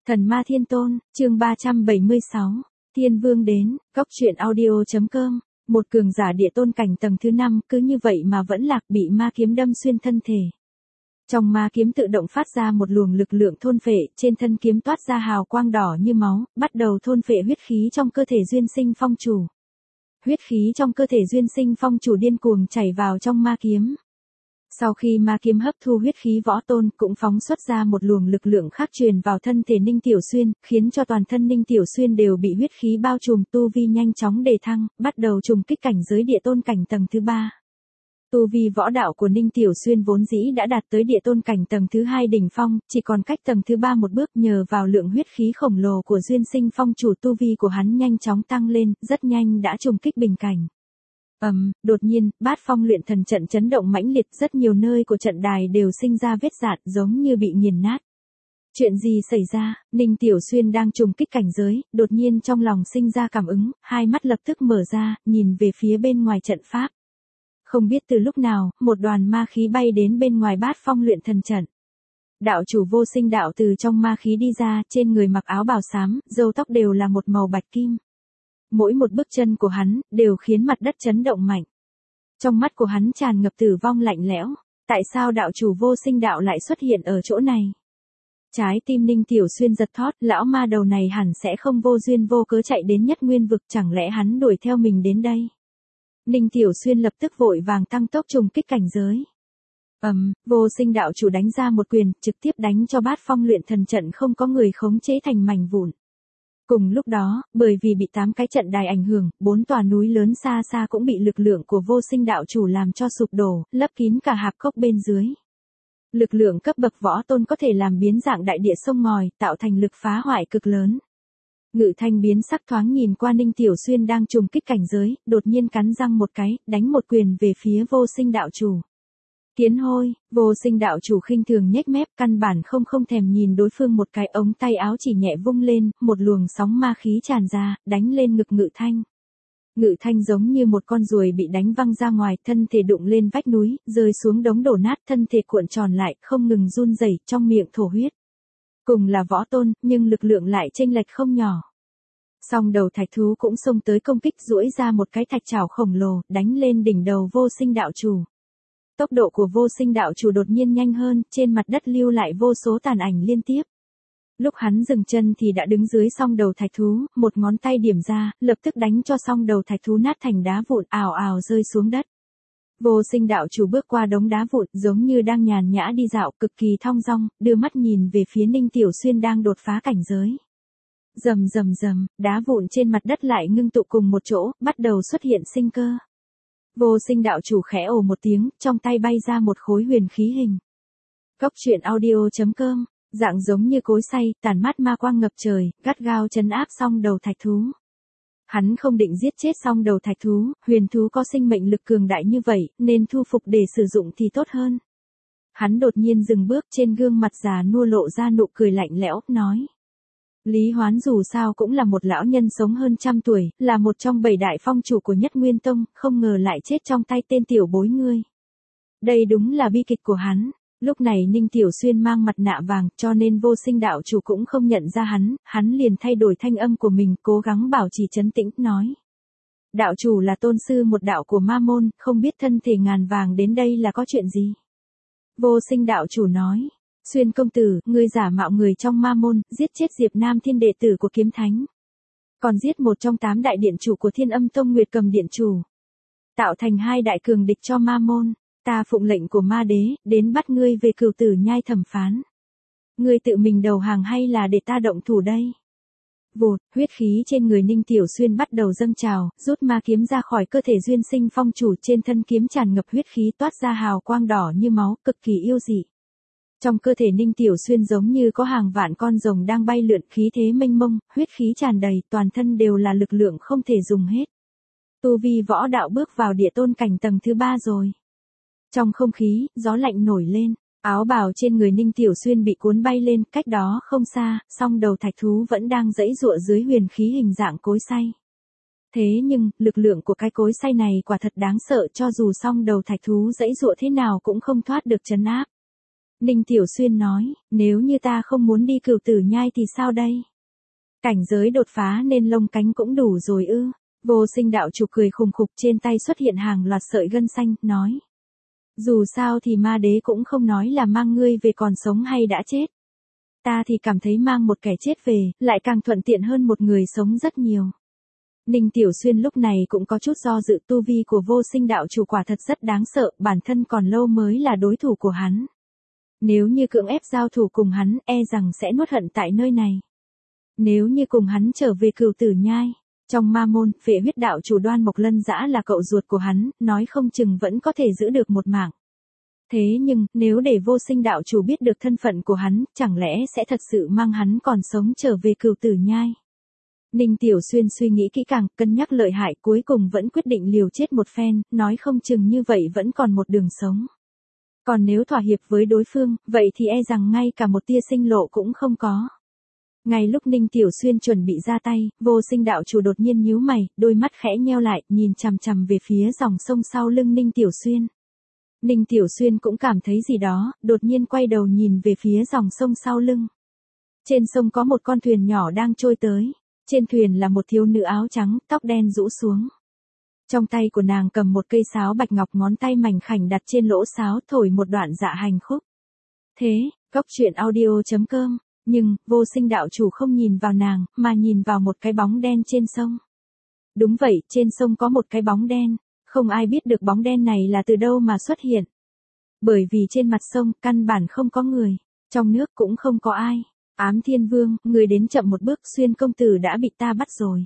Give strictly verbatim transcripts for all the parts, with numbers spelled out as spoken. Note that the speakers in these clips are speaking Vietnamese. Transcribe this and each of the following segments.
Thần Ma Thiên Tôn, chương ba trăm bảy mươi sáu, Thiên Vương đến, góc truyện audio.com, một cường giả địa tôn cảnh tầng thứ năm cứ như vậy mà vẫn lạc bị ma kiếm đâm xuyên thân thể. Trong ma kiếm tự động phát ra một luồng lực lượng thôn phệ, trên thân kiếm toát ra hào quang đỏ như máu, bắt đầu thôn phệ huyết khí trong cơ thể Duyên Sinh Phong Chủ. Huyết khí trong cơ thể Duyên Sinh Phong Chủ điên cuồng chảy vào trong ma kiếm. Sau khi ma kiếm hấp thu huyết khí võ tôn cũng phóng xuất ra một luồng lực lượng khác truyền vào thân thể Ninh Tiểu Xuyên, khiến cho toàn thân Ninh Tiểu Xuyên đều bị huyết khí bao trùm, tu vi nhanh chóng đề thăng, bắt đầu trùng kích cảnh giới địa tôn cảnh tầng thứ ba. Tu vi võ đạo của Ninh Tiểu Xuyên vốn dĩ đã đạt tới địa tôn cảnh tầng thứ hai đỉnh phong, chỉ còn cách tầng thứ ba một bước, nhờ vào lượng huyết khí khổng lồ của Duyên Sinh Phong Chủ, tu vi của hắn nhanh chóng tăng lên, rất nhanh đã trùng kích bình cảnh. Ầm, um, đột nhiên, Bát Phong luyện thần trận chấn động mãnh liệt, rất nhiều nơi của trận đài đều sinh ra vết rạn, giống như bị nghiền nát. Chuyện gì xảy ra? Ninh Tiểu Xuyên đang trùng kích cảnh giới, đột nhiên trong lòng sinh ra cảm ứng, hai mắt lập tức mở ra, nhìn về phía bên ngoài trận pháp. Không biết từ lúc nào, một đoàn ma khí bay đến bên ngoài Bát Phong luyện thần trận. Đạo chủ Vô Sinh đạo từ trong ma khí đi ra, trên người mặc áo bào xám, râu tóc đều là một màu bạch kim. Mỗi một bước chân của hắn, đều khiến mặt đất chấn động mạnh. Trong mắt của hắn tràn ngập tử vong lạnh lẽo. Tại sao đạo chủ Vô Sinh đạo lại xuất hiện ở chỗ này? Trái tim Ninh Tiểu Xuyên giật thót, lão ma đầu này hẳn sẽ không vô duyên vô cớ chạy đến Nhất Nguyên vực, chẳng lẽ hắn đuổi theo mình đến đây? Ninh Tiểu Xuyên lập tức vội vàng tăng tốc trùng kích cảnh giới. Ầm, um, Vô Sinh đạo chủ đánh ra một quyền, trực tiếp đánh cho Bát Phong luyện thần trận không có người khống chế thành mảnh vụn. Cùng lúc đó, bởi vì bị tám cái trận đài ảnh hưởng, bốn tòa núi lớn xa xa cũng bị lực lượng của Vô Sinh đạo chủ làm cho sụp đổ, lấp kín cả hạp cốc bên dưới. Lực lượng cấp bậc võ tôn có thể làm biến dạng đại địa sông ngòi, tạo thành lực phá hoại cực lớn. Ngự Thanh biến sắc thoáng nhìn qua Ninh Tiểu Xuyên đang trùng kích cảnh giới, đột nhiên cắn răng một cái, đánh một quyền về phía Vô Sinh đạo chủ. Kiến hôi, Vô Sinh đạo chủ khinh thường nhếch mép, căn bản không không thèm nhìn đối phương một cái, ống tay áo chỉ nhẹ vung lên, một luồng sóng ma khí tràn ra, đánh lên ngực Ngự Thanh. Ngự Thanh giống như một con ruồi bị đánh văng ra ngoài, thân thể đụng lên vách núi, rơi xuống đống đổ nát, thân thể cuộn tròn lại, không ngừng run rẩy, trong miệng thổ huyết. Cùng là võ tôn, nhưng lực lượng lại chênh lệch không nhỏ. Song đầu thạch thú cũng xông tới công kích, duỗi ra một cái thạch chảo khổng lồ, đánh lên đỉnh đầu Vô Sinh đạo chủ. Tốc độ của Vô Sinh đạo chủ đột nhiên nhanh hơn, trên mặt đất lưu lại vô số tàn ảnh liên tiếp. Lúc hắn dừng chân thì đã đứng dưới song đầu thạch thú, một ngón tay điểm ra, lập tức đánh cho song đầu thạch thú nát thành đá vụn, ào ào rơi xuống đất. Vô Sinh đạo chủ bước qua đống đá vụn, giống như đang nhàn nhã đi dạo, cực kỳ thong dong, đưa mắt nhìn về phía Ninh Tiểu Xuyên đang đột phá cảnh giới. Rầm rầm rầm, đá vụn trên mặt đất lại ngưng tụ cùng một chỗ, bắt đầu xuất hiện sinh cơ. Vô Sinh đạo chủ khẽ ồ một tiếng, trong tay bay ra một khối huyền khí hình. Góc truyện audio.com, dạng giống như cối xay, tàn mát ma quang ngập trời, gắt gao trấn áp song đầu thạch thú. Hắn không định giết chết song đầu thạch thú, huyền thú có sinh mệnh lực cường đại như vậy, nên thu phục để sử dụng thì tốt hơn. Hắn đột nhiên dừng bước, trên gương mặt già nua lộ ra nụ cười lạnh lẽo, nói. Lý Hoán dù sao cũng là một lão nhân sống hơn trăm tuổi, là một trong bảy đại phong chủ của Nhất Nguyên Tông, không ngờ lại chết trong tay tên tiểu bối ngươi. Đây đúng là bi kịch của hắn. Lúc này Ninh Tiểu Xuyên mang mặt nạ vàng, cho nên Vô Sinh đạo chủ cũng không nhận ra hắn, hắn liền thay đổi thanh âm của mình, cố gắng bảo trì trấn tĩnh, nói. Đạo chủ là tôn sư một đạo của ma môn, không biết thân thể ngàn vàng đến đây là có chuyện gì. Vô Sinh đạo chủ nói. Xuyên công tử, ngươi giả mạo người trong ma môn, giết chết Diệp Nam Thiên đệ tử của Kiếm Thánh. Còn giết một trong tám đại điện chủ của Thiên Âm Tông Nguyệt Cầm điện chủ. Tạo thành hai đại cường địch cho ma môn. Ta phụng lệnh của ma đế, đến bắt ngươi về Cửu Tử Nhai thẩm phán. Ngươi tự mình đầu hàng hay là để ta động thủ đây? Vụt, huyết khí trên người Ninh Tiểu Xuyên bắt đầu dâng trào, rút ma kiếm ra khỏi cơ thể Duyên Sinh Phong Chủ, trên thân kiếm tràn ngập huyết khí toát ra hào quang đỏ như máu, cực kỳ yêu dị. Trong cơ thể Ninh Tiểu Xuyên giống như có hàng vạn con rồng đang bay lượn, khí thế mênh mông, huyết khí tràn đầy, toàn thân đều là lực lượng không thể dùng hết. Tu vi võ đạo bước vào địa tôn cảnh tầng thứ ba rồi. Trong không khí, gió lạnh nổi lên, áo bào trên người Ninh Tiểu Xuyên bị cuốn bay lên, cách đó không xa, song đầu thạch thú vẫn đang giãy giụa dưới huyền khí hình dạng cối xay. Thế nhưng, lực lượng của cái cối xay này quả thật đáng sợ, cho dù song đầu thạch thú giãy giụa thế nào cũng không thoát được trấn áp. Ninh Tiểu Xuyên nói, nếu như ta không muốn đi Cửu Tử Nhai thì sao đây? Cảnh giới đột phá nên lông cánh cũng đủ rồi ư? Vô Sinh đạo chủ cười khùng khục, trên tay xuất hiện hàng loạt sợi gân xanh, nói. Dù sao thì ma đế cũng không nói là mang ngươi về còn sống hay đã chết. Ta thì cảm thấy mang một kẻ chết về, lại càng thuận tiện hơn một người sống rất nhiều. Ninh Tiểu Xuyên lúc này cũng có chút do dự, tu vi của Vô Sinh đạo chủ quả thật rất đáng sợ, bản thân còn lâu mới là đối thủ của hắn. Nếu như cưỡng ép giao thủ cùng hắn, e rằng sẽ nuốt hận tại nơi này. Nếu như cùng hắn trở về Cửu Tử Nhai, trong ma môn, Phệ Huyết đạo chủ Đoan Mộc Lân Dã là cậu ruột của hắn, nói không chừng vẫn có thể giữ được một mạng. Thế nhưng, nếu để Vô Sinh đạo chủ biết được thân phận của hắn, chẳng lẽ sẽ thật sự mang hắn còn sống trở về Cửu Tử Nhai? Ninh Tiểu Xuyên suy nghĩ kỹ càng, cân nhắc lợi hại, cuối cùng vẫn quyết định liều chết một phen, nói không chừng như vậy vẫn còn một đường sống. Còn nếu thỏa hiệp với đối phương, vậy thì e rằng ngay cả một tia sinh lộ cũng không có. Ngay lúc Ninh Tiểu Xuyên chuẩn bị ra tay, Vô Sinh đạo chủ đột nhiên nhíu mày, đôi mắt khẽ nheo lại, nhìn chằm chằm về phía dòng sông sau lưng Ninh Tiểu Xuyên. Ninh Tiểu Xuyên cũng cảm thấy gì đó, đột nhiên quay đầu nhìn về phía dòng sông sau lưng. Trên sông có một con thuyền nhỏ đang trôi tới. Trên thuyền là một thiếu nữ áo trắng, tóc đen rũ xuống. Trong tay của nàng cầm một cây sáo bạch ngọc, ngón tay mảnh khảnh đặt trên lỗ sáo thổi một đoạn dạ hành khúc. Thế, Cốc Truyện Audio chấm com. Nhưng, Vô Sinh đạo chủ không nhìn vào nàng, mà nhìn vào một cái bóng đen trên sông. Đúng vậy, trên sông có một cái bóng đen. Không ai biết được bóng đen này là từ đâu mà xuất hiện. Bởi vì trên mặt sông, căn bản không có người. Trong nước cũng không có ai. Ám Thiên Vương, người đến chậm một bước, Xuyên công tử đã bị ta bắt rồi.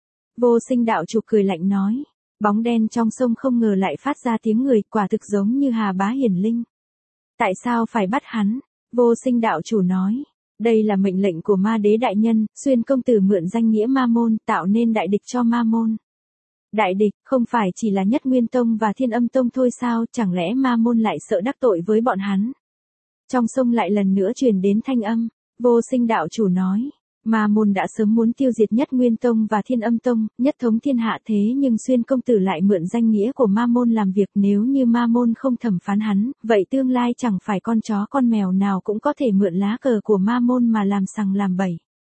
Vô Sinh đạo chủ cười lạnh nói. Bóng đen trong sông không ngờ lại phát ra tiếng người, quả thực giống như Hà Bá Hiển Linh. Tại sao phải bắt hắn? Vô Sinh đạo chủ nói. Đây là mệnh lệnh của ma đế đại nhân, Xuyên công tử mượn danh nghĩa ma môn, tạo nên đại địch cho ma môn. Đại địch, không phải chỉ là Nhất Nguyên Tông và Thiên Âm Tông thôi sao, chẳng lẽ ma môn lại sợ đắc tội với bọn hắn? Trong sông lại lần nữa truyền đến thanh âm. Vô Sinh đạo chủ nói, ma môn đã sớm muốn tiêu diệt Nhất Nguyên Tông và Thiên Âm Tông, nhất thống thiên hạ, thế nhưng Xuyên công tử lại mượn danh nghĩa của ma môn làm việc, nếu như ma môn không thẩm phán hắn, vậy tương lai chẳng phải con chó con mèo nào cũng có thể mượn lá cờ của ma môn mà làm sằng làm bậy.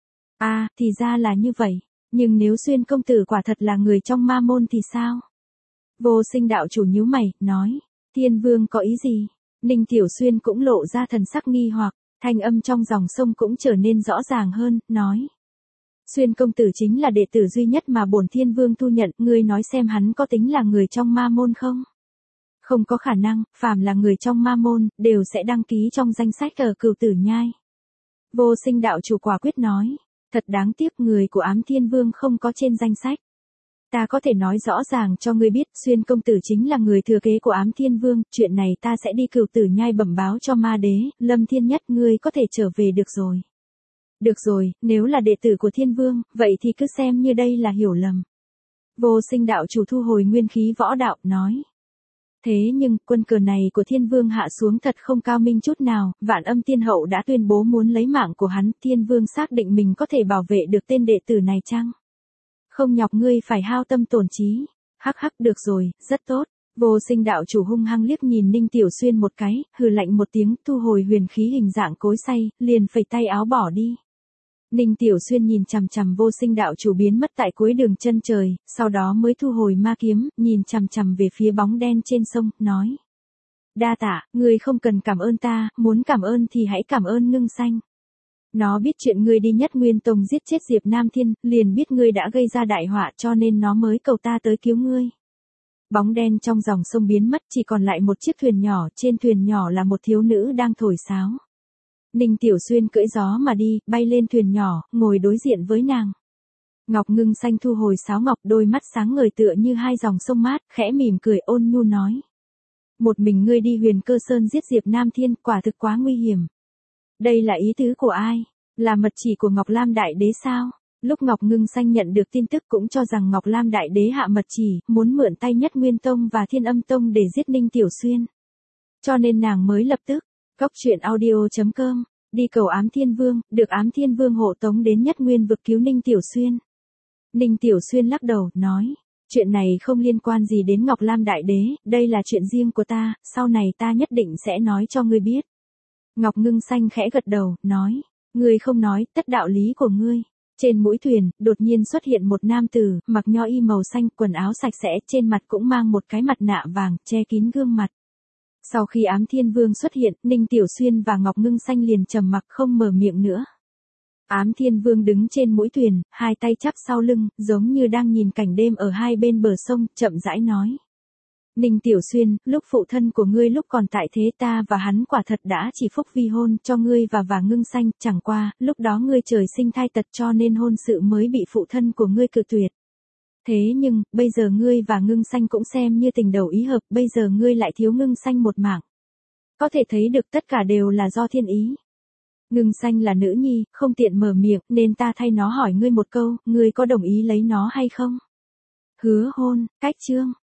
À, thì ra là như vậy, nhưng nếu Xuyên công tử quả thật là người trong ma môn thì sao? Vô Sinh đạo chủ nhíu mày, nói, Thiên Vương có ý gì? Ninh Tiểu Xuyên cũng lộ ra thần sắc nghi hoặc. Thanh âm trong dòng sông cũng trở nên rõ ràng hơn, nói. Xuyên công tử chính là đệ tử duy nhất mà bổn Thiên Vương thu nhận, ngươi nói xem hắn có tính là người trong ma môn không? Không có khả năng, phàm là người trong ma môn, đều sẽ đăng ký trong danh sách ở Cửu Tử Nhai. Vô Sinh đạo chủ quả quyết nói. Thật đáng tiếc, người của Ám Thiên Vương không có trên danh sách. Ta có thể nói rõ ràng cho ngươi biết, Xuyên công tử chính là người thừa kế của Ám Thiên Vương, chuyện này ta sẽ đi Cửu Tử Nhai bẩm báo cho ma đế, Lâm Thiên Nhất, ngươi có thể trở về được rồi. Được rồi, nếu là đệ tử của Thiên Vương, vậy thì cứ xem như đây là hiểu lầm. Vô Sinh đạo chủ thu hồi nguyên khí võ đạo, nói. Thế nhưng, quân cờ này của Thiên Vương hạ xuống thật không cao minh chút nào, Vạn Âm Tiên Hậu đã tuyên bố muốn lấy mạng của hắn, Thiên Vương xác định mình có thể bảo vệ được tên đệ tử này chăng? Không nhọc ngươi phải hao tâm tổn trí. Hắc hắc, được rồi, rất tốt. Vô Sinh đạo chủ hung hăng liếc nhìn Ninh Tiểu Xuyên một cái, hừ lạnh một tiếng, thu hồi huyền khí hình dạng cối xay, liền phẩy tay áo bỏ đi. Ninh Tiểu Xuyên nhìn chằm chằm Vô Sinh đạo chủ biến mất tại cuối đường chân trời, sau đó mới thu hồi ma kiếm, nhìn chằm chằm về phía bóng đen trên sông, nói. Đa tạ, ngươi không cần cảm ơn ta, muốn cảm ơn thì hãy cảm ơn Ngưng Xanh. Nó biết chuyện ngươi đi Nhất Nguyên Tông giết chết Diệp Nam Thiên, liền biết ngươi đã gây ra đại họa cho nên nó mới cầu ta tới cứu ngươi. Bóng đen trong dòng sông biến mất, chỉ còn lại một chiếc thuyền nhỏ, trên thuyền nhỏ là một thiếu nữ đang thổi sáo. Ninh Tiểu Xuyên cưỡi gió mà đi, bay lên thuyền nhỏ, ngồi đối diện với nàng. Ngọc Ngưng Xanh thu hồi sáo ngọc, đôi mắt sáng ngời tựa như hai dòng sông mát, khẽ mỉm cười ôn nhu nói. Một mình ngươi đi Huyền Cơ Sơn giết Diệp Nam Thiên, quả thực quá nguy hiểm. Đây là ý tứ của ai? Là mật chỉ của Ngọc Lam Đại Đế sao? Lúc Ngọc Ngưng Xanh nhận được tin tức cũng cho rằng Ngọc Lam Đại Đế hạ mật chỉ, muốn mượn tay Nhất Nguyên Tông và Thiên Âm Tông để giết Ninh Tiểu Xuyên. Cho nên nàng mới lập tức, Cốc Truyện Audio chấm com, đi cầu Ám Thiên Vương, được Ám Thiên Vương hộ tống đến Nhất Nguyên vực cứu Ninh Tiểu Xuyên. Ninh Tiểu Xuyên lắc đầu, nói, chuyện này không liên quan gì đến Ngọc Lam Đại Đế, đây là chuyện riêng của ta, sau này ta nhất định sẽ nói cho ngươi biết. Ngọc Ngưng Xanh khẽ gật đầu, nói, ngươi không nói, tất đạo lý của ngươi. Trên mũi thuyền, đột nhiên xuất hiện một nam tử, mặc nho y màu xanh, quần áo sạch sẽ, trên mặt cũng mang một cái mặt nạ vàng, che kín gương mặt. Sau khi Ám Thiên Vương xuất hiện, Ninh Tiểu Xuyên và Ngọc Ngưng Xanh liền trầm mặc không mở miệng nữa. Ám Thiên Vương đứng trên mũi thuyền, hai tay chắp sau lưng, giống như đang nhìn cảnh đêm ở hai bên bờ sông, chậm rãi nói. Ninh Tiểu Xuyên, lúc phụ thân của ngươi lúc còn tại thế ta và hắn quả thật đã chỉ phúc vi hôn cho ngươi và và Ngưng Xanh, chẳng qua, lúc đó ngươi trời sinh thai tật cho nên hôn sự mới bị phụ thân của ngươi cự tuyệt. Thế nhưng, bây giờ ngươi và Ngưng Xanh cũng xem như tình đầu ý hợp, bây giờ ngươi lại thiếu Ngưng Xanh một mạng. Có thể thấy được tất cả đều là do thiên ý. Ngưng Xanh là nữ nhi, không tiện mở miệng, nên ta thay nó hỏi ngươi một câu, ngươi có đồng ý lấy nó hay không? Hứa hôn, cách chương.